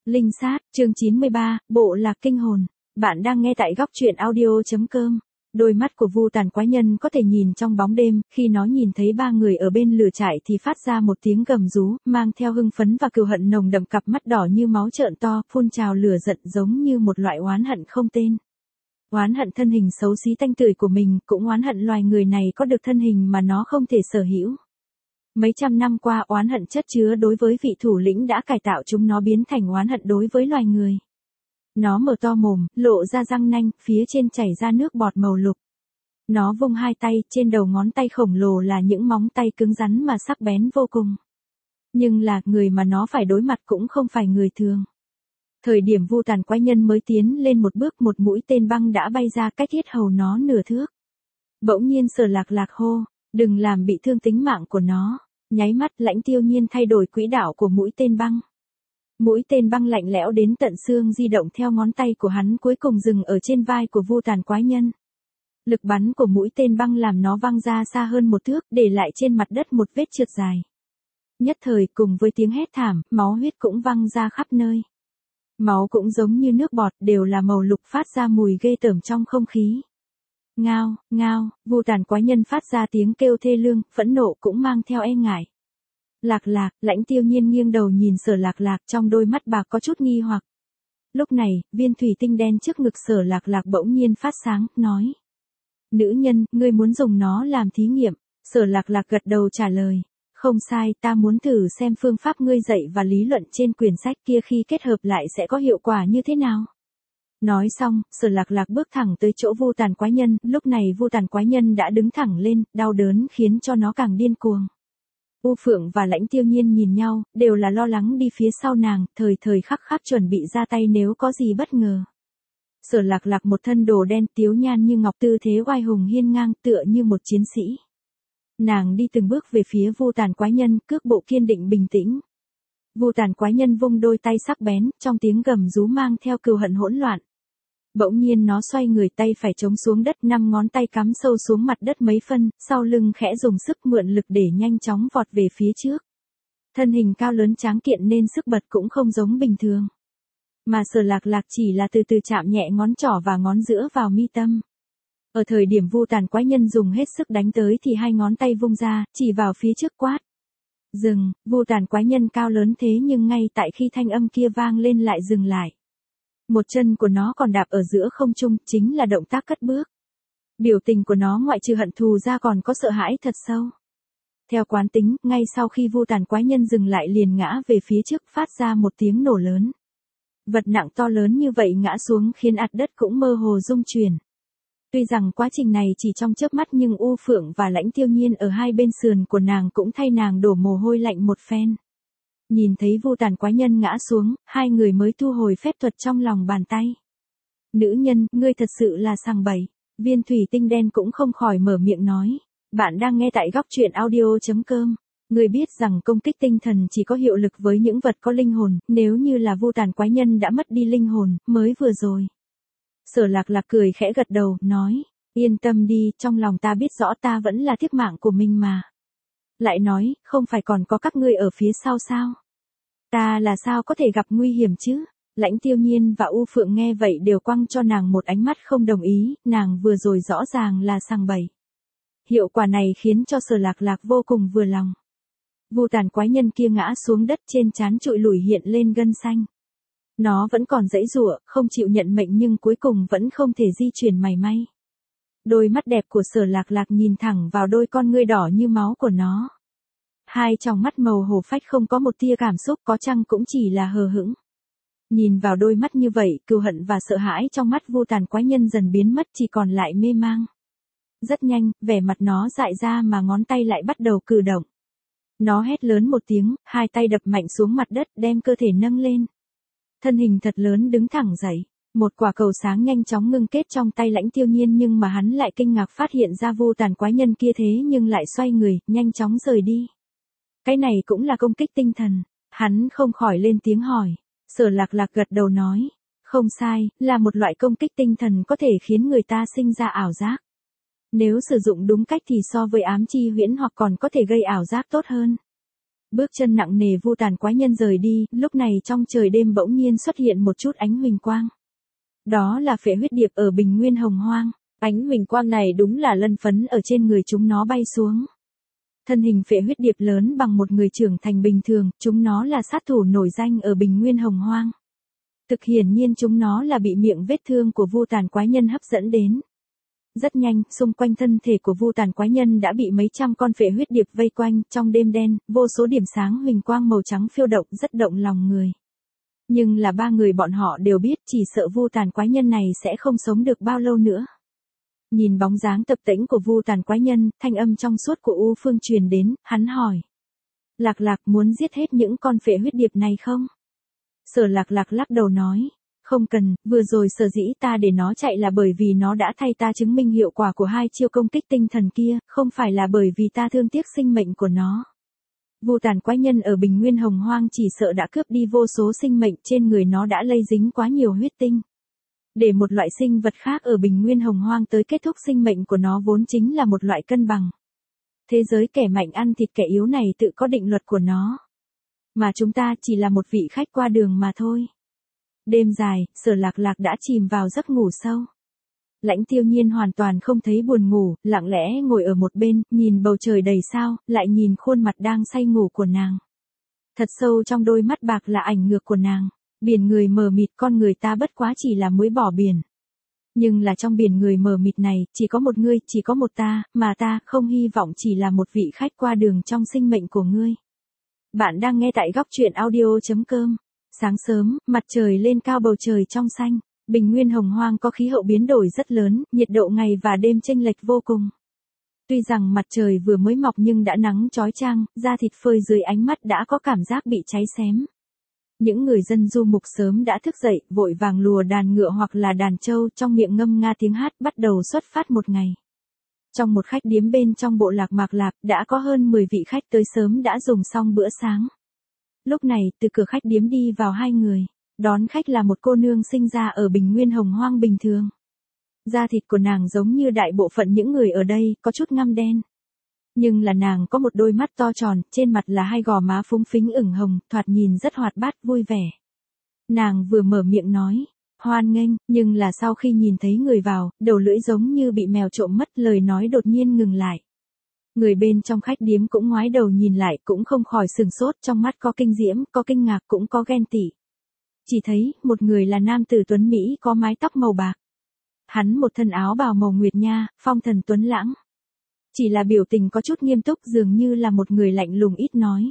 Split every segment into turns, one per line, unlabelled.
Linh sát, chương 93, bộ lạc kinh hồn. Bạn đang nghe tại góc truyện audio.com. Đôi mắt của Vu Tàn quái nhân có thể nhìn trong bóng đêm, khi nó nhìn thấy ba người ở bên lửa trại thì phát ra một tiếng gầm rú, mang theo hưng phấn và cừu hận nồng đậm, cặp mắt đỏ như máu trợn to, phun trào lửa giận giống như một loại oán hận không tên. Oán hận thân hình xấu xí tanh tưởi của mình, cũng oán hận loài người này có được thân hình mà nó không thể sở hữu. Mấy trăm năm qua oán hận chất chứa đối với vị thủ lĩnh đã cải tạo chúng nó biến thành oán hận đối với loài người. Nó mở to mồm, lộ ra răng nanh, phía trên chảy ra nước bọt màu lục. Nó vung hai tay, trên đầu ngón tay khổng lồ là những móng tay cứng rắn mà sắc bén vô cùng. Nhưng là người mà nó phải đối mặt cũng không phải người thường. Thời điểm Vu Tàn quái nhân mới tiến lên một bước, một mũi tên băng đã bay ra cách yết hầu nó nửa thước. Bỗng nhiên Sở Lạc Lạc hô, đừng làm bị thương tính mạng của nó. Nháy mắt Lãnh Tiêu Nhiên thay đổi quỹ đạo của mũi tên băng. Mũi tên băng lạnh lẽo đến tận xương di động theo ngón tay của hắn, cuối cùng dừng ở trên vai của Vu Tàn quái nhân. Lực bắn của mũi tên băng làm nó văng ra xa hơn một thước, để lại trên mặt đất một vết trượt dài. Nhất thời cùng với tiếng hét thảm, máu huyết cũng văng ra khắp nơi. Máu cũng giống như nước bọt, đều là màu lục, phát ra mùi ghê tởm trong không khí. Ngao, ngao, Vu Tàn quái nhân phát ra tiếng kêu thê lương, phẫn nộ cũng mang theo e ngại. Lạc Lạc, Lãnh Tiêu Nhiên nghiêng đầu nhìn Sở Lạc Lạc, trong đôi mắt bạc có chút nghi hoặc. Lúc này, viên thủy tinh đen trước ngực Sở Lạc Lạc bỗng nhiên phát sáng, nói. Nữ nhân, ngươi muốn dùng nó làm thí nghiệm. Sở Lạc Lạc gật đầu trả lời. Không sai, ta muốn thử xem phương pháp ngươi dạy và lý luận trên quyển sách kia khi kết hợp lại sẽ có hiệu quả như thế nào. Nói xong, Sở Lạc Lạc bước thẳng tới chỗ Vu Tàn quái nhân, lúc này Vu Tàn quái nhân đã đứng thẳng lên, đau đớn khiến cho nó càng điên cuồng. U Phượng và Lãnh Tiêu Nhiên nhìn nhau, đều là lo lắng đi phía sau nàng, thời thời khắc khắc chuẩn bị ra tay nếu có gì bất ngờ. Sở Lạc Lạc một thân đồ đen, tiếu nhan như ngọc, tư thế oai hùng hiên ngang, tựa như một chiến sĩ. Nàng đi từng bước về phía Vu Tàn quái nhân, cước bộ kiên định bình tĩnh. Vu Tàn quái nhân vung đôi tay sắc bén, trong tiếng gầm rú mang theo cừu hận hỗn loạn. Bỗng nhiên nó xoay người, tay phải chống xuống đất, 5 ngón tay cắm sâu xuống mặt đất mấy phân, sau lưng khẽ dùng sức mượn lực để nhanh chóng vọt về phía trước. Thân hình cao lớn tráng kiện nên sức bật cũng không giống bình thường. Mà Sở Lạc Lạc chỉ là từ từ chạm nhẹ ngón trỏ và ngón giữa vào mi tâm. Ở thời điểm Vu Tàn quái nhân dùng hết sức đánh tới thì hai ngón tay vung ra, chỉ vào phía trước quát. Dừng, Vu Tàn quái nhân cao lớn thế nhưng ngay tại khi thanh âm kia vang lên lại dừng lại. Một chân của nó còn đạp ở giữa không trung, chính là động tác cất bước. Biểu tình của nó ngoại trừ hận thù ra còn có sợ hãi thật sâu. Theo quán tính, ngay sau khi Vu Tàn quái nhân dừng lại liền ngã về phía trước, phát ra một tiếng nổ lớn. Vật nặng to lớn như vậy ngã xuống khiến ạt đất cũng mơ hồ rung chuyển. Tuy rằng quá trình này chỉ trong chớp mắt nhưng U Phượng và Lãnh Tiêu Nhiên ở hai bên sườn của nàng cũng thay nàng đổ mồ hôi lạnh một phen. Nhìn thấy Vu Tàn quái nhân ngã xuống, hai người mới thu hồi phép thuật trong lòng bàn tay. Nữ nhân, ngươi thật sự là sằng bậy. Viên thủy tinh đen cũng không khỏi mở miệng nói. Bạn đang nghe tại góc truyện audio.com. Ngươi biết rằng công kích tinh thần chỉ có hiệu lực với những vật có linh hồn, nếu như là Vu Tàn quái nhân đã mất đi linh hồn, mới vừa rồi. Sở Lạc Lạc cười khẽ gật đầu, nói. Yên tâm đi, trong lòng ta biết rõ ta vẫn là thiếp mạng của mình mà. Lại nói, không phải còn có các ngươi ở phía sau sao? Ta là sao có thể gặp nguy hiểm chứ? Lãnh Tiêu Nhiên và U Phượng nghe vậy đều quăng cho nàng một ánh mắt không đồng ý, nàng vừa rồi rõ ràng là sằng bậy. Hiệu quả này khiến cho Sở Lạc Lạc vô cùng vừa lòng. Vu Tàn quái nhân kia ngã xuống đất, trên trán trụi lủi hiện lên gân xanh. Nó vẫn còn giãy giụa, không chịu nhận mệnh nhưng cuối cùng vẫn không thể di chuyển mảy may. Đôi mắt đẹp của Sở Lạc Lạc nhìn thẳng vào đôi con ngươi đỏ như máu của nó. Hai tròng mắt màu hổ phách không có một tia cảm xúc, có chăng cũng chỉ là hờ hững. Nhìn vào đôi mắt như vậy, cừu hận và sợ hãi trong mắt Vu Tàn quái nhân dần biến mất, chỉ còn lại mê mang. Rất nhanh, vẻ mặt nó dại ra mà ngón tay lại bắt đầu cử động. Nó hét lớn một tiếng, hai tay đập mạnh xuống mặt đất, đem cơ thể nâng lên. Thân hình thật lớn đứng thẳng dậy. Một quả cầu sáng nhanh chóng ngưng kết trong tay Lãnh Tiêu Nhiên nhưng mà hắn lại kinh ngạc phát hiện ra Vu Tàn quái nhân kia thế nhưng lại xoay người, nhanh chóng rời đi. Cái này cũng là công kích tinh thần. Hắn không khỏi lên tiếng hỏi. Sở Lạc Lạc gật đầu nói. Không sai, là một loại công kích tinh thần có thể khiến người ta sinh ra ảo giác. Nếu sử dụng đúng cách thì so với ám chi huyễn hoặc còn có thể gây ảo giác tốt hơn. Bước chân nặng nề Vu Tàn quái nhân rời đi, lúc này trong trời đêm bỗng nhiên xuất hiện một chút ánh huỳnh quang. Đó là phệ huyết điệp ở Bình Nguyên Hồng Hoang. Ánh huỳnh quang này đúng là lân phấn ở trên người chúng nó bay xuống. Thân hình phệ huyết điệp lớn bằng một người trưởng thành bình thường, chúng nó là sát thủ nổi danh ở Bình Nguyên Hồng Hoang. Thực hiển nhiên chúng nó là bị miệng vết thương của Vu Tàn quái nhân hấp dẫn đến. Rất nhanh, xung quanh thân thể của Vu Tàn quái nhân đã bị mấy trăm con phệ huyết điệp vây quanh, trong đêm đen, vô số điểm sáng huỳnh quang màu trắng phiêu động rất động lòng người. Nhưng là ba người bọn họ đều biết chỉ sợ Vu Tàn quái nhân này sẽ không sống được bao lâu nữa. Nhìn bóng dáng tập tễnh của Vu Tàn quái nhân, thanh âm trong suốt của U Phương truyền đến, hắn hỏi. Lạc Lạc muốn giết hết những con phệ huyết điệp này không? Sở Lạc Lạc lắc đầu nói. Không cần, vừa rồi sở dĩ ta để nó chạy là bởi vì nó đã thay ta chứng minh hiệu quả của hai chiêu công kích tinh thần kia, không phải là bởi vì ta thương tiếc sinh mệnh của nó. Vu Tàn quái nhân ở Bình Nguyên Hồng Hoang chỉ sợ đã cướp đi vô số sinh mệnh, trên người nó đã lây dính quá nhiều huyết tinh. Để một loại sinh vật khác ở Bình Nguyên Hồng Hoang tới kết thúc sinh mệnh của nó vốn chính là một loại cân bằng. Thế giới kẻ mạnh ăn thịt kẻ yếu này tự có định luật của nó. Mà chúng ta chỉ là một vị khách qua đường mà thôi. Đêm dài, Sở Lạc Lạc đã chìm vào giấc ngủ sâu. Lãnh Tiêu Nhiên hoàn toàn không thấy buồn ngủ, lặng lẽ ngồi ở một bên, nhìn bầu trời đầy sao, lại nhìn khuôn mặt đang say ngủ của nàng. Thật sâu trong đôi mắt bạc là ảnh ngược của nàng. Biển người mờ mịt, con người ta bất quá chỉ là muối bỏ biển. Nhưng là trong biển người mờ mịt này, chỉ có một ngươi, chỉ có một ta, mà ta không hy vọng chỉ là một vị khách qua đường trong sinh mệnh của ngươi. Bạn đang nghe tại góc truyện audio.com. Sáng sớm, mặt trời lên cao, bầu trời trong xanh. Bình Nguyên Hồng Hoang có khí hậu biến đổi rất lớn, nhiệt độ ngày và đêm chênh lệch vô cùng. Tuy rằng mặt trời vừa mới mọc nhưng đã nắng chói chang, da thịt phơi dưới ánh mắt đã có cảm giác bị cháy xém. Những người dân du mục sớm đã thức dậy, vội vàng lùa đàn ngựa hoặc là đàn trâu, trong miệng ngâm nga tiếng hát, bắt đầu xuất phát một ngày. Trong một khách điếm bên trong bộ lạc Mạc Lạp, đã có hơn 10 vị khách tới sớm đã dùng xong bữa sáng. Lúc này, từ cửa khách điếm đi vào hai người. Đón khách là một cô nương sinh ra ở Bình Nguyên Hồng Hoang bình thường. Da thịt của nàng giống như đại bộ phận những người ở đây, có chút ngăm đen. Nhưng là nàng có một đôi mắt to tròn, trên mặt là hai gò má phúng phính ửng hồng, thoạt nhìn rất hoạt bát vui vẻ. Nàng vừa mở miệng nói, hoan nghênh, nhưng là sau khi nhìn thấy người vào, đầu lưỡi giống như bị mèo trộm mất, lời nói đột nhiên ngừng lại. Người bên trong khách điếm cũng ngoái đầu nhìn lại, cũng không khỏi sừng sốt, trong mắt có kinh diễm, có kinh ngạc, cũng có ghen tị. Chỉ thấy, một người là nam tử tuấn Mỹ có mái tóc màu bạc. Hắn một thân áo bào màu nguyệt nha, phong thần tuấn lãng. Chỉ là biểu tình có chút nghiêm túc, dường như là một người lạnh lùng ít nói.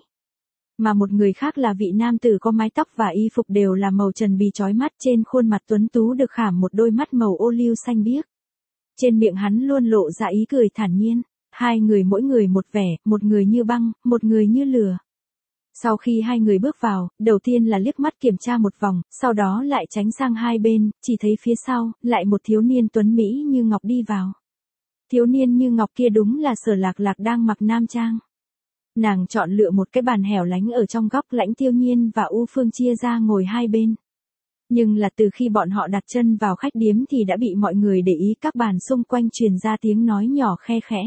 Mà một người khác là vị nam tử có mái tóc và y phục đều là màu trần bì chói mắt, trên khuôn mặt tuấn tú được khảm một đôi mắt màu ô liu xanh biếc. Trên miệng hắn luôn lộ ra ý cười thản nhiên. Hai người mỗi người một vẻ, một người như băng, một người như lửa. Sau khi hai người bước vào, đầu tiên là liếc mắt kiểm tra một vòng, sau đó lại tránh sang hai bên, chỉ thấy phía sau, lại một thiếu niên tuấn Mỹ như ngọc đi vào. Thiếu niên như ngọc kia đúng là Sở Lạc Lạc đang mặc nam trang. Nàng chọn lựa một cái bàn hẻo lánh ở trong góc, Lãnh Tiêu Nhiên và U Phương chia ra ngồi hai bên. Nhưng là từ khi bọn họ đặt chân vào khách điếm thì đã bị mọi người để ý, các bàn xung quanh truyền ra tiếng nói nhỏ khe khẽ.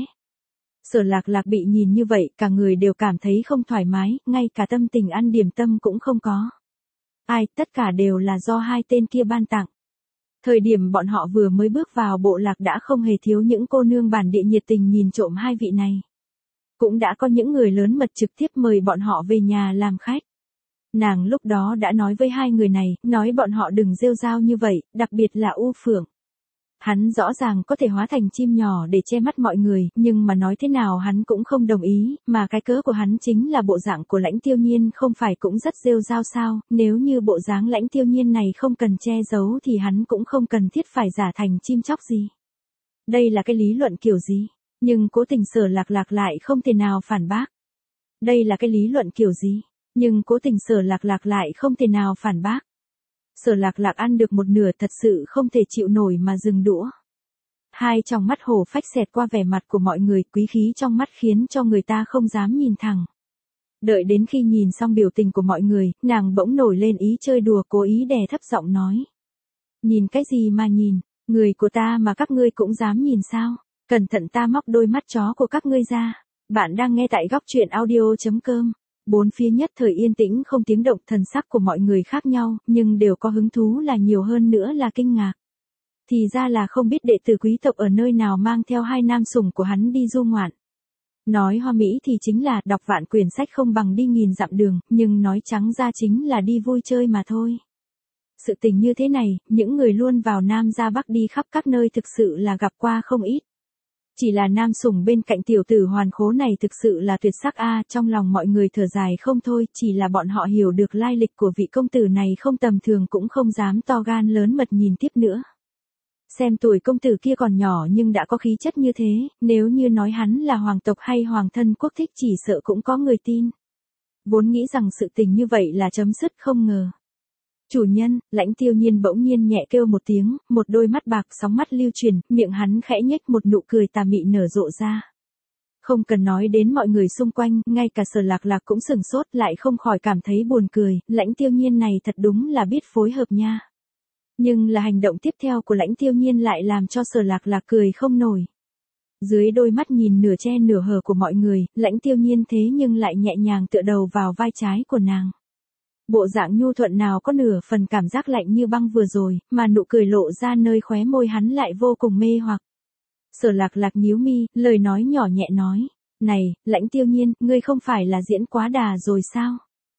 Sở Lạc Lạc bị nhìn như vậy, cả người đều cảm thấy không thoải mái, ngay cả tâm tình ăn điểm tâm cũng không có. Ai, tất cả đều là do hai tên kia ban tặng. Thời điểm bọn họ vừa mới bước vào bộ lạc đã không hề thiếu những cô nương bản địa nhiệt tình nhìn trộm hai vị này. Cũng đã có những người lớn mật trực tiếp mời bọn họ về nhà làm khách. Nàng lúc đó đã nói với hai người này, nói bọn họ đừng rêu rao như vậy, đặc biệt là U Phượng. Hắn rõ ràng có thể hóa thành chim nhỏ để che mắt mọi người, nhưng mà nói thế nào hắn cũng không đồng ý, mà cái cớ của hắn chính là bộ dạng của Lãnh Tiêu Nhiên không phải cũng rất rêu rao sao, nếu như bộ dáng Lãnh Tiêu Nhiên này không cần che giấu thì hắn cũng không cần thiết phải giả thành chim chóc gì. Đây là cái lý luận kiểu gì? Nhưng cố tình Sở Lạc Lạc lại không thể nào phản bác. Đây là cái lý luận kiểu gì? Nhưng cố tình Sở Lạc Lạc lại không thể nào phản bác. Sở Lạc Lạc ăn được một nửa thật sự không thể chịu nổi mà dừng đũa. Hai trong mắt hổ phách xẹt qua vẻ mặt của mọi người, quý khí trong mắt khiến cho người ta không dám nhìn thẳng. Đợi đến khi nhìn xong biểu tình của mọi người, nàng bỗng nổi lên ý chơi đùa, cố ý đè thấp giọng nói. Nhìn cái gì mà nhìn, người của ta mà các ngươi cũng dám nhìn sao? Cẩn thận ta móc đôi mắt chó của các ngươi ra. Bạn đang nghe tại góc truyện audio.com. Bốn phía nhất thời yên tĩnh không tiếng động, thần sắc của mọi người khác nhau, nhưng đều có hứng thú là nhiều hơn nữa là kinh ngạc. Thì ra là không biết đệ tử quý tộc ở nơi nào mang theo hai nam sủng của hắn đi du ngoạn. Nói hoa mỹ thì chính là đọc vạn quyển sách không bằng đi nghìn dặm đường, nhưng nói trắng ra chính là đi vui chơi mà thôi. Sự tình như thế này, những người luôn vào Nam ra Bắc đi khắp các nơi thực sự là gặp qua không ít. Chỉ là nam sủng bên cạnh tiểu tử hoàn khố này thực sự là tuyệt sắc a, trong lòng mọi người thở dài không thôi, chỉ là bọn họ hiểu được lai lịch của vị công tử này không tầm thường cũng không dám to gan lớn mật nhìn tiếp nữa. Xem tuổi công tử kia còn nhỏ nhưng đã có khí chất như thế, nếu như nói hắn là hoàng tộc hay hoàng thân quốc thích chỉ sợ cũng có người tin. Vốn nghĩ rằng sự tình như vậy là chấm dứt, không ngờ. Chủ nhân, Lãnh Tiêu Nhiên bỗng nhiên nhẹ kêu một tiếng, một đôi mắt bạc sóng mắt lưu truyền, miệng hắn khẽ nhếch một nụ cười tà mị nở rộ ra. Không cần nói đến mọi người xung quanh, ngay cả Sở Lạc Lạc cũng sửng sốt, lại không khỏi cảm thấy buồn cười, Lãnh Tiêu Nhiên này thật đúng là biết phối hợp nha. Nhưng là hành động tiếp theo của Lãnh Tiêu Nhiên lại làm cho Sở Lạc Lạc cười không nổi. Dưới đôi mắt nhìn nửa che nửa hờ của mọi người, Lãnh Tiêu Nhiên thế nhưng lại nhẹ nhàng tựa đầu vào vai trái của nàng. Bộ dạng nhu thuận nào có nửa phần cảm giác lạnh như băng vừa rồi, mà nụ cười lộ ra nơi khóe môi hắn lại vô cùng mê hoặc. Sở Lạc Lạc nhíu mi, lời nói nhỏ nhẹ nói, này, Lãnh Tiêu Nhiên, ngươi không phải là diễn quá đà rồi sao?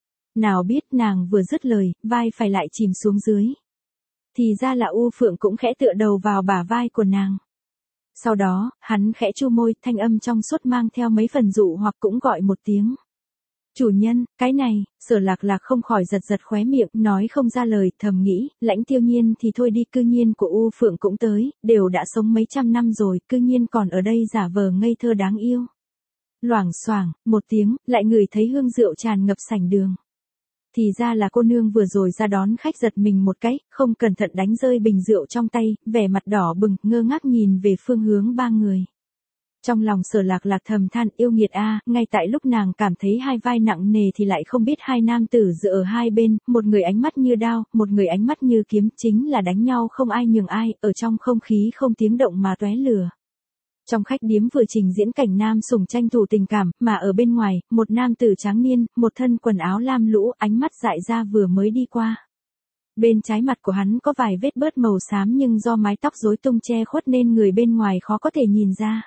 Nào biết nàng vừa dứt lời, vai phải lại chìm xuống dưới. Thì ra là U Phượng cũng khẽ tựa đầu vào bả vai của nàng. Sau đó, hắn khẽ chu môi, thanh âm trong suốt mang theo mấy phần dụ hoặc cũng gọi một tiếng. Chủ nhân, cái này, Sở Lạc Lạc không khỏi giật giật khóe miệng, nói không ra lời, thầm nghĩ, Lãnh Tiêu Nhiên thì thôi đi, cư nhiên của U Phượng cũng tới, đều đã sống mấy trăm năm rồi, cư nhiên còn ở đây giả vờ ngây thơ đáng yêu. Loảng xoảng, một tiếng, lại ngửi thấy hương rượu tràn ngập sảnh đường. Thì ra là cô nương vừa rồi ra đón khách, giật mình một cái, không cẩn thận đánh rơi bình rượu trong tay, vẻ mặt đỏ bừng, ngơ ngác nhìn về phương hướng ba người. Trong lòng Sở Lạc Lạc thầm than yêu nghiệt a, ngay tại lúc nàng cảm thấy hai vai nặng nề thì lại không biết hai nam tử dựa ở hai bên, một người ánh mắt như đao, một người ánh mắt như kiếm, chính là đánh nhau không ai nhường ai, ở trong không khí không tiếng động mà tóe lửa. Trong khách điếm vừa trình diễn cảnh nam sủng tranh thủ tình cảm, mà ở bên ngoài, một nam tử tráng niên, một thân quần áo lam lũ, ánh mắt dại ra vừa mới đi qua. Bên trái mặt của hắn có vài vết bớt màu xám nhưng do mái tóc rối tung che khuất nên người bên ngoài khó có thể nhìn ra.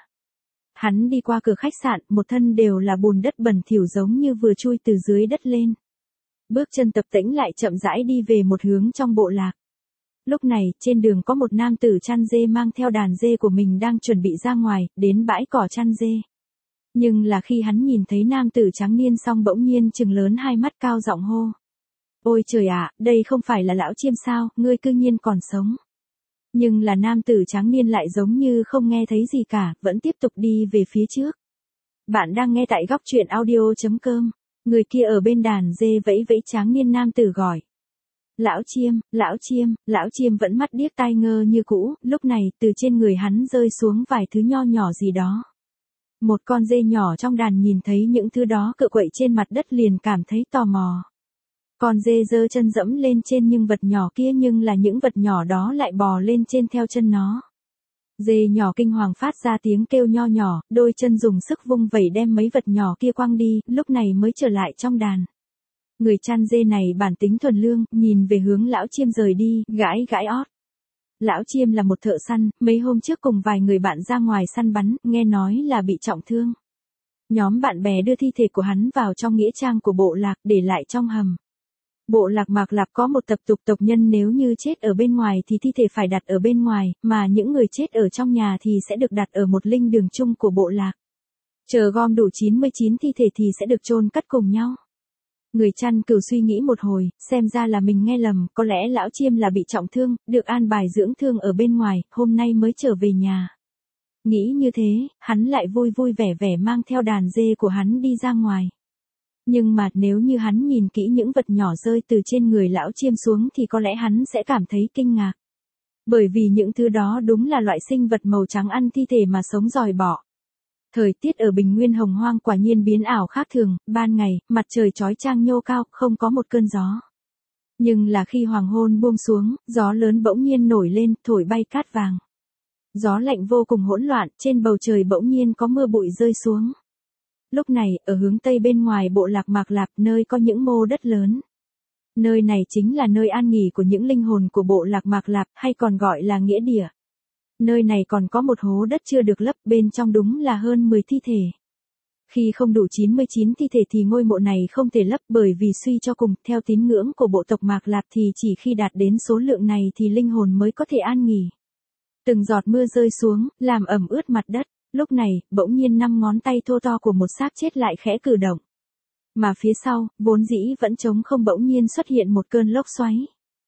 Hắn đi qua cửa khách sạn, một thân đều là bùn đất bẩn thỉu giống như vừa chui từ dưới đất lên. Bước chân tập tễnh lại chậm rãi đi về một hướng trong bộ lạc. Lúc này, trên đường có một nam tử chăn dê mang theo đàn dê của mình đang chuẩn bị ra ngoài, đến bãi cỏ chăn dê. Nhưng là khi hắn nhìn thấy nam tử trắng niên xong bỗng nhiên trừng lớn hai mắt cao giọng hô. Ôi trời ạ, đây không phải là lão Chiêm sao, ngươi cư nhiên còn sống. Nhưng là nam tử trắng niên lại giống như không nghe thấy gì cả, vẫn tiếp tục đi về phía trước. Bạn đang nghe tại góc truyện audio.com, người kia ở bên đàn dê vẫy vẫy tráng niên nam tử gọi. Lão Chiêm, lão Chiêm vẫn mắt điếc tai ngơ như cũ, lúc này từ trên người hắn rơi xuống vài thứ nho nhỏ gì đó. Một con dê nhỏ trong đàn nhìn thấy những thứ đó cựa quậy trên mặt đất liền cảm thấy tò mò. Con dê giơ chân dẫm lên trên nhưng vật nhỏ kia nhưng là những vật nhỏ đó lại bò lên trên theo chân nó. Dê nhỏ kinh hoàng phát ra tiếng kêu nho nhỏ, đôi chân dùng sức vung vẩy đem mấy vật nhỏ kia quăng đi, lúc này mới trở lại trong đàn. Người chăn dê này bản tính thuần lương, nhìn về hướng lão Chiêm rời đi, gãi gãi ót. Lão Chiêm là một thợ săn, mấy hôm trước cùng vài người bạn ra ngoài săn bắn, nghe nói là bị trọng thương. Nhóm bạn bè đưa thi thể của hắn vào trong nghĩa trang của bộ lạc để lại trong hầm. Bộ lạc Mạc Lạp có một tập tục tộc nhân nếu như chết ở bên ngoài thì thi thể phải đặt ở bên ngoài, mà những người chết ở trong nhà thì sẽ được đặt ở một linh đường chung của bộ lạc. Chờ gom đủ 99 thi thể thì sẽ được chôn cất cùng nhau. Người chăn cừu suy nghĩ một hồi, xem ra là mình nghe lầm, có lẽ lão Chiêm là bị trọng thương, được an bài dưỡng thương ở bên ngoài, hôm nay mới trở về nhà. Nghĩ như thế, hắn lại vui vui vẻ vẻ mang theo đàn dê của hắn đi ra ngoài. Nhưng mà nếu như hắn nhìn kỹ những vật nhỏ rơi từ trên người lão Chiêm xuống thì có lẽ hắn sẽ cảm thấy kinh ngạc. Bởi vì những thứ đó đúng là loại sinh vật màu trắng ăn thi thể mà sống dòi bỏ. Thời tiết ở Bình Nguyên Hồng Hoang quả nhiên biến ảo khác thường, ban ngày, mặt trời chói chang nhô cao, không có một cơn gió. Nhưng là khi hoàng hôn buông xuống, gió lớn bỗng nhiên nổi lên, thổi bay cát vàng. Gió lạnh vô cùng hỗn loạn, trên bầu trời bỗng nhiên có mưa bụi rơi xuống. Lúc này, ở hướng tây bên ngoài bộ lạc Mạc Lạp, nơi có những mô đất lớn. Nơi này chính là nơi an nghỉ của những linh hồn của bộ lạc Mạc Lạp, hay còn gọi là nghĩa địa. Nơi này còn có một hố đất chưa được lấp, bên trong đúng là hơn 10 thi thể. Khi không đủ 99 thi thể thì ngôi mộ này không thể lấp, bởi vì suy cho cùng, theo tín ngưỡng của bộ tộc Mạc Lạp thì chỉ khi đạt đến số lượng này thì linh hồn mới có thể an nghỉ. Từng giọt mưa rơi xuống, làm ẩm ướt mặt đất. Lúc này, bỗng nhiên 5 ngón tay thô to của một xác chết lại khẽ cử động. Mà phía sau, vốn dĩ vẫn trống không, bỗng nhiên xuất hiện một cơn lốc xoáy.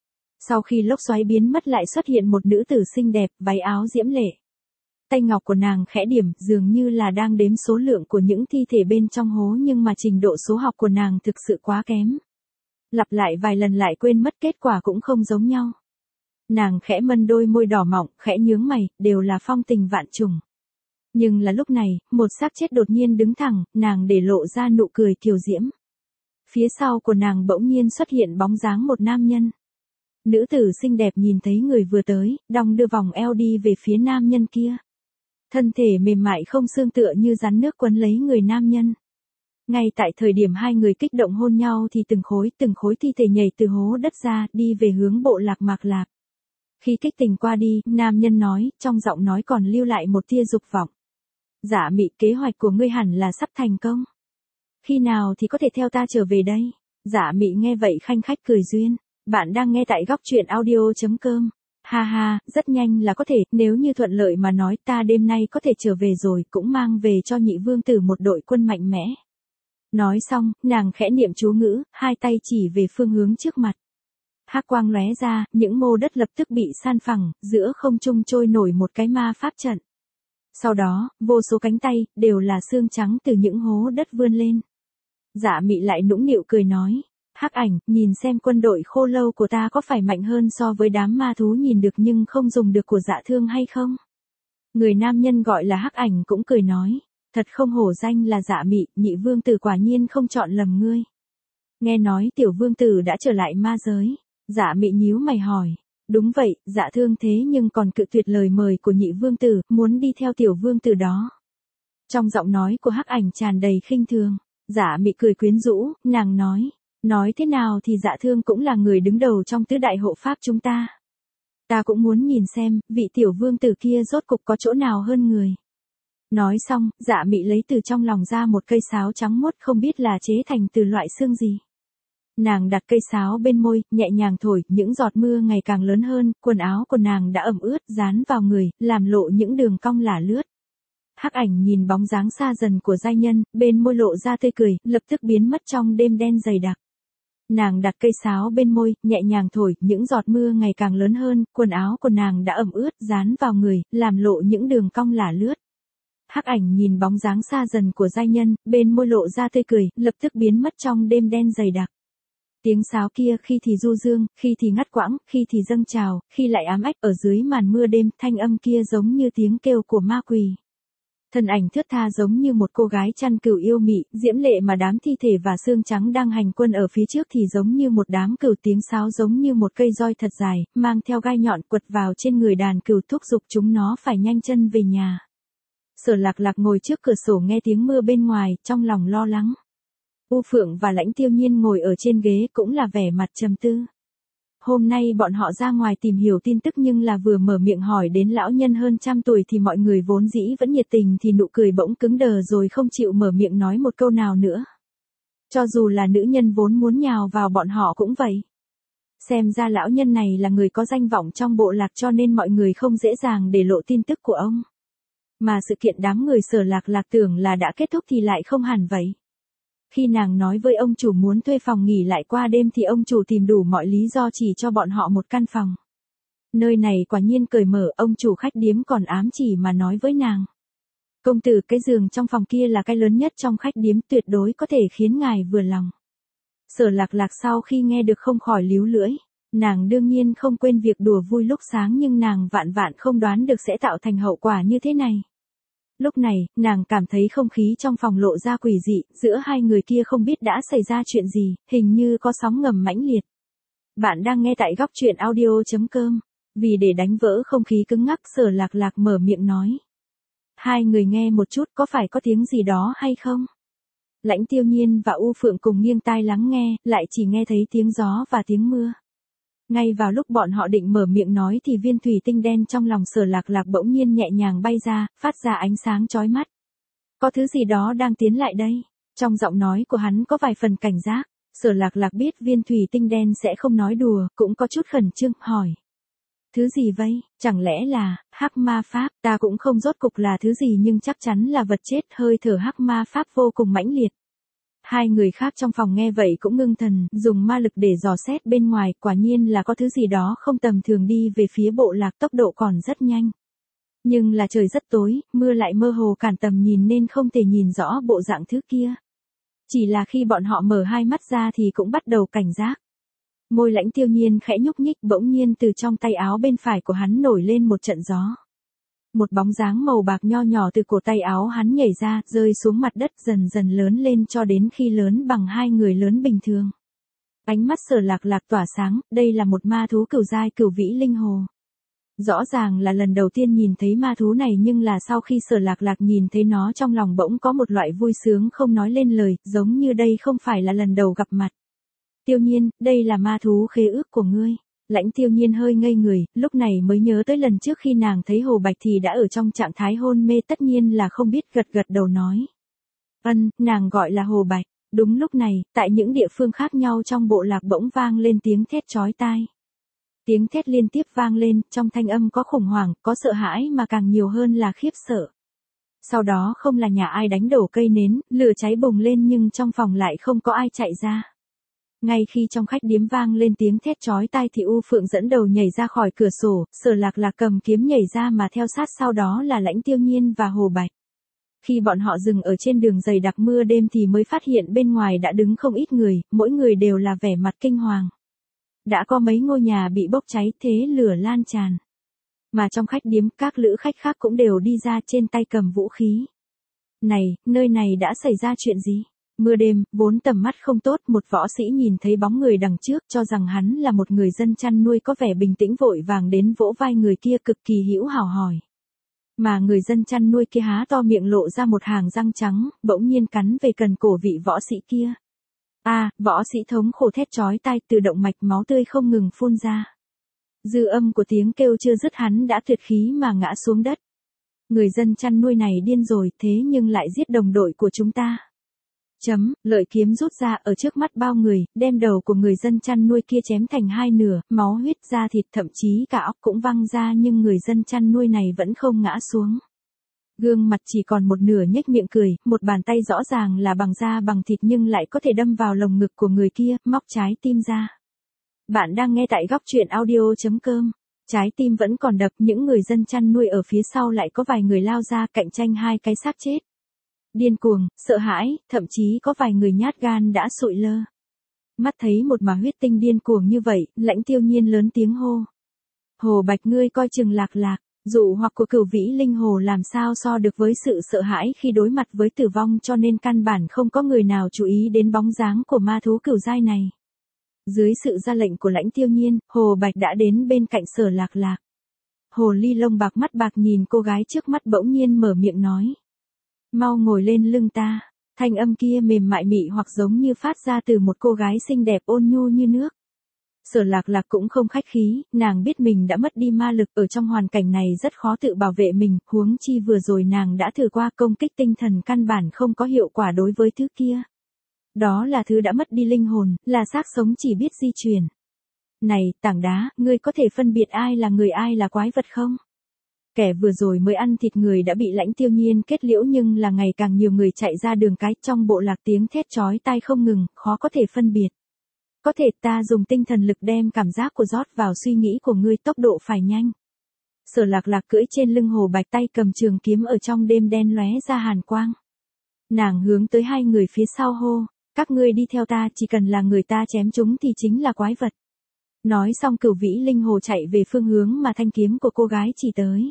Sau khi lốc xoáy biến mất lại xuất hiện một nữ tử xinh đẹp, váy áo diễm lệ. Tay ngọc của nàng khẽ điểm, dường như là đang đếm số lượng của những thi thể bên trong hố, nhưng mà trình độ số học của nàng thực sự quá kém. Lặp lại vài lần lại quên mất, kết quả cũng không giống nhau. Nàng khẽ mân đôi môi đỏ mọng, khẽ nhướng mày, đều là phong tình vạn trùng. Nhưng là lúc này, một xác chết đột nhiên đứng thẳng, nàng để lộ ra nụ cười kiều diễm. Phía sau của nàng bỗng nhiên xuất hiện bóng dáng một nam nhân. Nữ tử xinh đẹp nhìn thấy người vừa tới, đong đưa vòng eo đi về phía nam nhân kia. Thân thể mềm mại không xương tựa như rắn nước quấn lấy người nam nhân. Ngay tại thời điểm hai người kích động hôn nhau thì từng khối thi thể nhảy từ hố đất ra, đi về hướng bộ lạc Mạc Lạp. Khi kích tình qua đi, nam nhân nói, trong giọng nói còn lưu lại một tia dục vọng. Dạ Mị, kế hoạch của ngươi hẳn là sắp thành công. Khi nào thì có thể theo ta trở về đây? Dạ Mị nghe vậy khanh khách cười duyên. Bạn đang nghe tại góc truyện audio.com. Ha ha, rất nhanh là có thể, nếu như thuận lợi mà nói, ta đêm nay có thể trở về rồi, cũng mang về cho nhị vương tử một đội quân mạnh mẽ. Nói xong, nàng khẽ niệm chú ngữ, hai tay chỉ về phương hướng trước mặt. Hắc quang lóe ra, những mô đất lập tức bị san phẳng, giữa không trung trôi nổi một cái ma pháp trận. Sau đó, vô số cánh tay, đều là xương trắng từ những hố đất vươn lên. Dạ Mị lại nũng nịu cười nói, Hắc Ảnh, nhìn xem quân đội khô lâu của ta có phải mạnh hơn so với đám ma thú nhìn được nhưng không dùng được của Dạ Thương hay không? Người nam nhân gọi là Hắc Ảnh cũng cười nói, thật không hổ danh là Dạ Mị, nhị vương tử quả nhiên không chọn lầm ngươi. Nghe nói tiểu vương tử đã trở lại ma giới. Dạ Mị nhíu mày hỏi, đúng vậy, Dạ Thương thế nhưng còn cự tuyệt lời mời của nhị vương tử, muốn đi theo tiểu vương tử đó. Trong giọng nói của Hắc Ảnh tràn đầy khinh thường. Dạ Mị cười quyến rũ, nàng nói thế nào thì Dạ Thương cũng là người đứng đầu trong tứ đại hộ pháp chúng ta. Ta cũng muốn nhìn xem, vị tiểu vương tử kia rốt cục có chỗ nào hơn người. Nói xong, Dạ Mị lấy từ trong lòng ra một cây sáo trắng muốt, không biết là chế thành từ loại xương gì. Nàng đặt cây sáo bên môi, nhẹ nhàng thổi, những giọt mưa ngày càng lớn hơn, quần áo của nàng đã ẩm ướt, dán vào người, làm lộ những đường cong lả lướt. Hắc Ảnh nhìn bóng dáng xa dần của giai nhân, bên môi lộ ra tươi cười, lập tức biến mất trong đêm đen dày đặc. Nàng đặt cây sáo bên môi, nhẹ nhàng thổi, những giọt mưa ngày càng lớn hơn, quần áo của nàng đã ẩm ướt, dán vào người, làm lộ những đường cong lả lướt. Hắc Ảnh nhìn bóng dáng xa dần của giai nhân, bên môi lộ ra tươi cười, lập tức biến mất trong đêm đen dày đặc. Tiếng sáo kia khi thì du dương, khi thì ngắt quãng, khi thì dâng trào, khi lại ám ách, ở dưới màn mưa đêm, thanh âm kia giống như tiếng kêu của ma quỷ. Thân ảnh thướt tha giống như một cô gái chăn cừu yêu mị, diễm lệ, mà đám thi thể và xương trắng đang hành quân ở phía trước thì giống như một đám cừu. Tiếng sáo giống như một cây roi thật dài, mang theo gai nhọn, quật vào trên người đàn cừu, thúc giục chúng nó phải nhanh chân về nhà. Sở Lạc Lạc ngồi trước cửa sổ nghe tiếng mưa bên ngoài, trong lòng lo lắng. U Phượng và Lãnh Tiêu Nhiên ngồi ở trên ghế cũng là vẻ mặt trầm tư. Hôm nay bọn họ ra ngoài tìm hiểu tin tức, nhưng là vừa mở miệng hỏi đến lão nhân hơn trăm tuổi thì mọi người vốn dĩ vẫn nhiệt tình thì nụ cười bỗng cứng đờ rồi không chịu mở miệng nói một câu nào nữa. Cho dù là nữ nhân vốn muốn nhào vào bọn họ cũng vậy. Xem ra lão nhân này là người có danh vọng trong bộ lạc, cho nên mọi người không dễ dàng để lộ tin tức của ông. Mà sự kiện đám người Sở Lạc Lạc tưởng là đã kết thúc thì lại không hẳn vậy. Khi nàng nói với ông chủ muốn thuê phòng nghỉ lại qua đêm thì ông chủ tìm đủ mọi lý do chỉ cho bọn họ một căn phòng. Nơi này quả nhiên cởi mở, ông chủ khách điếm còn ám chỉ mà nói với nàng. Công tử, cái giường trong phòng kia là cái lớn nhất trong khách điếm, tuyệt đối có thể khiến ngài vừa lòng. Sở Lạc Lạc sau khi nghe được không khỏi líu lưỡi. Nàng đương nhiên không quên việc đùa vui lúc sáng, nhưng nàng vạn vạn không đoán được sẽ tạo thành hậu quả như thế này. Lúc này, nàng cảm thấy không khí trong phòng lộ ra quỷ dị, giữa hai người kia không biết đã xảy ra chuyện gì, hình như có sóng ngầm mãnh liệt. Bạn đang nghe tại góc truyện audio.com. Vì để đánh vỡ không khí cứng ngắc, Sở Lạc Lạc mở miệng nói. Hai người nghe một chút, có phải có tiếng gì đó hay không? Lãnh Tiêu Nhiên và U Phượng cùng nghiêng tai lắng nghe, lại chỉ nghe thấy tiếng gió và tiếng mưa. Ngay vào lúc bọn họ định mở miệng nói thì viên thủy tinh đen trong lòng Sở Lạc Lạc bỗng nhiên nhẹ nhàng bay ra, phát ra ánh sáng chói mắt. Có thứ gì đó đang tiến lại đây. Trong giọng nói của hắn có vài phần cảnh giác. Sở Lạc Lạc biết viên thủy tinh đen sẽ không nói đùa, cũng có chút khẩn trương, hỏi. Thứ gì vậy? Chẳng lẽ là hắc ma pháp? Ta cũng không rốt cục là thứ gì nhưng chắc chắn là vật chết, hơi thở hắc ma pháp vô cùng mãnh liệt. Hai người khác trong phòng nghe vậy cũng ngưng thần, dùng ma lực để dò xét bên ngoài, quả nhiên là có thứ gì đó không tầm thường đi về phía bộ lạc, tốc độ còn rất nhanh. Nhưng là trời rất tối, mưa lại mơ hồ cản tầm nhìn nên không thể nhìn rõ bộ dạng thứ kia. Chỉ là khi bọn họ mở hai mắt ra thì cũng bắt đầu cảnh giác. Môi Lãnh Tiêu Nhiên khẽ nhúc nhích, bỗng nhiên từ trong tay áo bên phải của hắn nổi lên một trận gió. Một bóng dáng màu bạc nho nhỏ từ cổ tay áo hắn nhảy ra, rơi xuống mặt đất, dần dần lớn lên cho đến khi lớn bằng hai người lớn bình thường. Ánh mắt Sở Lạc Lạc tỏa sáng, đây là một ma thú cửu giai cửu vĩ linh hồ. Rõ ràng là lần đầu tiên nhìn thấy ma thú này, nhưng là sau khi Sở Lạc Lạc nhìn thấy nó trong lòng bỗng có một loại vui sướng không nói lên lời, giống như đây không phải là lần đầu gặp mặt. Tiêu Nhiên, đây là ma thú khế ước của ngươi. Lãnh Tiêu Nhiên hơi ngây người, lúc này mới nhớ tới lần trước khi nàng thấy Hồ Bạch thì đã ở trong trạng thái hôn mê, tất nhiên là không biết, gật gật đầu nói. Nàng gọi là Hồ Bạch. Đúng lúc này, tại những địa phương khác nhau trong bộ lạc bỗng vang lên tiếng thét chói tai. Tiếng thét liên tiếp vang lên, trong thanh âm có khủng hoảng, có sợ hãi mà càng nhiều hơn là khiếp sợ. Sau đó không là nhà ai đánh đổ cây nến, lửa cháy bùng lên nhưng trong phòng lại không có ai chạy ra. Ngay khi trong khách điếm vang lên tiếng thét chói tai thì U Phượng dẫn đầu nhảy ra khỏi cửa sổ, Sở Lạc Lạc cầm kiếm nhảy ra mà theo sát sau đó là Lãnh Tiêu Nhiên và Hồ Bạch. Khi bọn họ dừng ở trên đường dày đặc mưa đêm thì mới phát hiện bên ngoài đã đứng không ít người, mỗi người đều là vẻ mặt kinh hoàng. Đã có mấy ngôi nhà bị bốc cháy, thế lửa lan tràn. Mà trong khách điếm, các lữ khách khác cũng đều đi ra, trên tay cầm vũ khí. Này, nơi này đã xảy ra chuyện gì? Mưa đêm, vốn tầm mắt không tốt, một võ sĩ nhìn thấy bóng người đằng trước cho rằng hắn là một người dân chăn nuôi có vẻ bình tĩnh, vội vàng đến vỗ vai người kia cực kỳ hữu hảo hỏi. Mà người dân chăn nuôi kia há to miệng lộ ra một hàng răng trắng, bỗng nhiên cắn về cần cổ vị võ sĩ kia. Võ sĩ thống khổ thét chói tai, từ động mạch máu tươi không ngừng phun ra. Dư âm của tiếng kêu chưa dứt hắn đã tuyệt khí mà ngã xuống đất. Người dân chăn nuôi này điên rồi, thế nhưng lại giết đồng đội của chúng ta. Lợi kiếm rút ra ở trước mắt bao người, đem đầu của người dân chăn nuôi kia chém thành hai nửa, máu huyết da thịt thậm chí cả óc cũng văng ra, nhưng người dân chăn nuôi này vẫn không ngã xuống. Gương mặt chỉ còn một nửa, nhếch miệng cười, một bàn tay rõ ràng là bằng da bằng thịt nhưng lại có thể đâm vào lồng ngực của người kia, móc trái tim ra. Bạn đang nghe tại góc truyện audio.com. Trái tim vẫn còn đập, những người dân chăn nuôi ở phía sau lại có vài người lao ra cạnh tranh hai cái xác chết. Điên cuồng, sợ hãi, thậm chí có vài người nhát gan đã sụi lơ. Mắt thấy một mà huyết tinh điên cuồng như vậy, Lãnh Tiêu Nhiên lớn tiếng hô. Hồ Bạch, ngươi coi chừng Lạc Lạc. Dụ hoặc của cửu vĩ linh hồ làm sao so được với sự sợ hãi khi đối mặt với tử vong, cho nên căn bản không có người nào chú ý đến bóng dáng của ma thú cửu giai này. Dưới sự ra lệnh của Lãnh Tiêu Nhiên, Hồ Bạch đã đến bên cạnh Sở Lạc Lạc. Hồ ly lông bạc mắt bạc nhìn cô gái trước mắt, bỗng nhiên mở miệng nói. Mau ngồi lên lưng ta. Thanh âm kia mềm mại mị hoặc giống như phát ra từ một cô gái xinh đẹp ôn nhu như nước. Sở Lạc Lạc cũng không khách khí, nàng biết mình đã mất đi ma lực, ở trong hoàn cảnh này rất khó tự bảo vệ mình, huống chi vừa rồi nàng đã thử qua công kích tinh thần, căn bản không có hiệu quả đối với thứ kia. Đó là thứ đã mất đi linh hồn, là xác sống chỉ biết di chuyển. Này, tảng đá, ngươi có thể phân biệt ai là người ai là quái vật không? Kẻ vừa rồi mới ăn thịt người đã bị Lãnh Tiêu Nhiên kết liễu, nhưng là ngày càng nhiều người chạy ra đường cái, trong bộ lạc tiếng thét chói tai không ngừng, khó có thể phân biệt. Có thể ta dùng tinh thần lực đem cảm giác của rót vào suy nghĩ của ngươi, tốc độ phải nhanh. Sở Lạc Lạc cưỡi trên lưng Hồ Bạch, tay cầm trường kiếm ở trong đêm đen lóe ra hàn quang. Nàng hướng tới hai người phía sau hô, các ngươi đi theo ta, chỉ cần là người ta chém chúng thì chính là quái vật. Nói xong cửu vĩ linh hồ chạy về phương hướng mà thanh kiếm của cô gái chỉ tới.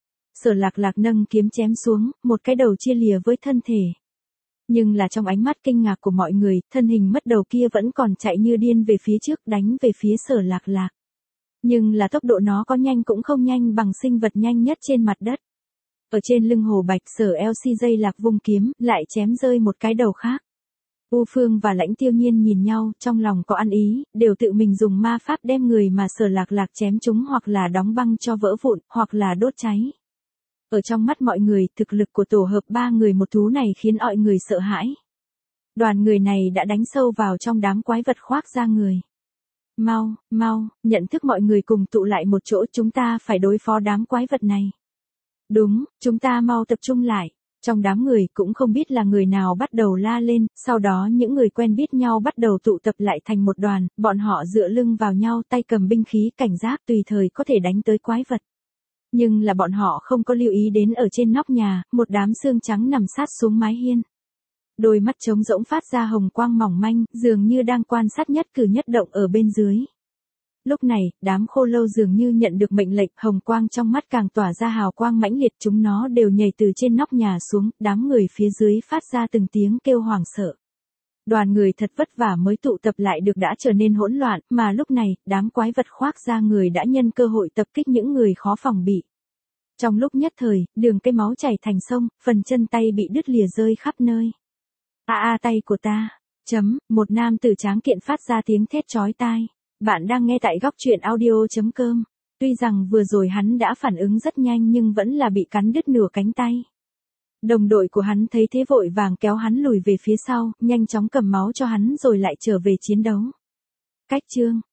Sở Lạc Lạc nâng kiếm chém xuống, một cái đầu chia lìa với thân thể. Nhưng là trong ánh mắt kinh ngạc của mọi người, thân hình mất đầu kia vẫn còn chạy như điên về phía trước, đánh về phía Sở Lạc Lạc. Nhưng là tốc độ nó có nhanh cũng không nhanh bằng sinh vật nhanh nhất trên mặt đất. Ở trên lưng Hồ Bạch, Sở LCJ Lạc vung kiếm, lại chém rơi một cái đầu khác. U Phương và Lãnh Tiêu Nhiên nhìn nhau, trong lòng có ăn ý, đều tự mình dùng ma pháp đem người mà Sở Lạc Lạc chém chúng hoặc là đóng băng cho vỡ vụn, hoặc là đốt cháy. Ở trong mắt mọi người, thực lực của tổ hợp 3 người một thú này khiến mọi người sợ hãi. Đoàn người này đã đánh sâu vào trong đám quái vật khoác da người. Mau, mau, nhận thức mọi người cùng tụ lại một chỗ, chúng ta phải đối phó đám quái vật này. Đúng, chúng ta mau tập trung lại. Trong đám người cũng không biết là người nào bắt đầu la lên, sau đó những người quen biết nhau bắt đầu tụ tập lại thành một đoàn, bọn họ dựa lưng vào nhau, tay cầm binh khí cảnh giác tùy thời có thể đánh tới quái vật. Nhưng là bọn họ không có lưu ý đến ở trên nóc nhà, một đám xương trắng nằm sát xuống mái hiên. Đôi mắt trống rỗng phát ra hồng quang mỏng manh, dường như đang quan sát nhất cử nhất động ở bên dưới. Lúc này, đám khô lâu dường như nhận được mệnh lệnh, hồng quang trong mắt càng tỏa ra hào quang mãnh liệt, chúng nó đều nhảy từ trên nóc nhà xuống, đám người phía dưới phát ra từng tiếng kêu hoảng sợ. Đoàn người thật vất vả mới tụ tập lại được đã trở nên hỗn loạn, mà lúc này, đám quái vật khoác da người đã nhân cơ hội tập kích những người khó phòng bị. Trong lúc nhất thời, đường cây máu chảy thành sông, phần chân tay bị đứt lìa rơi khắp nơi. Tay của ta. Một nam tử tráng kiện phát ra tiếng thét chói tai. Bạn đang nghe tại góc truyện audio.com. Tuy rằng vừa rồi hắn đã phản ứng rất nhanh nhưng vẫn là bị cắn đứt nửa cánh tay. Đồng đội của hắn thấy thế vội vàng kéo hắn lùi về phía sau, nhanh chóng cầm máu cho hắn rồi lại trở về chiến đấu. Cách chương.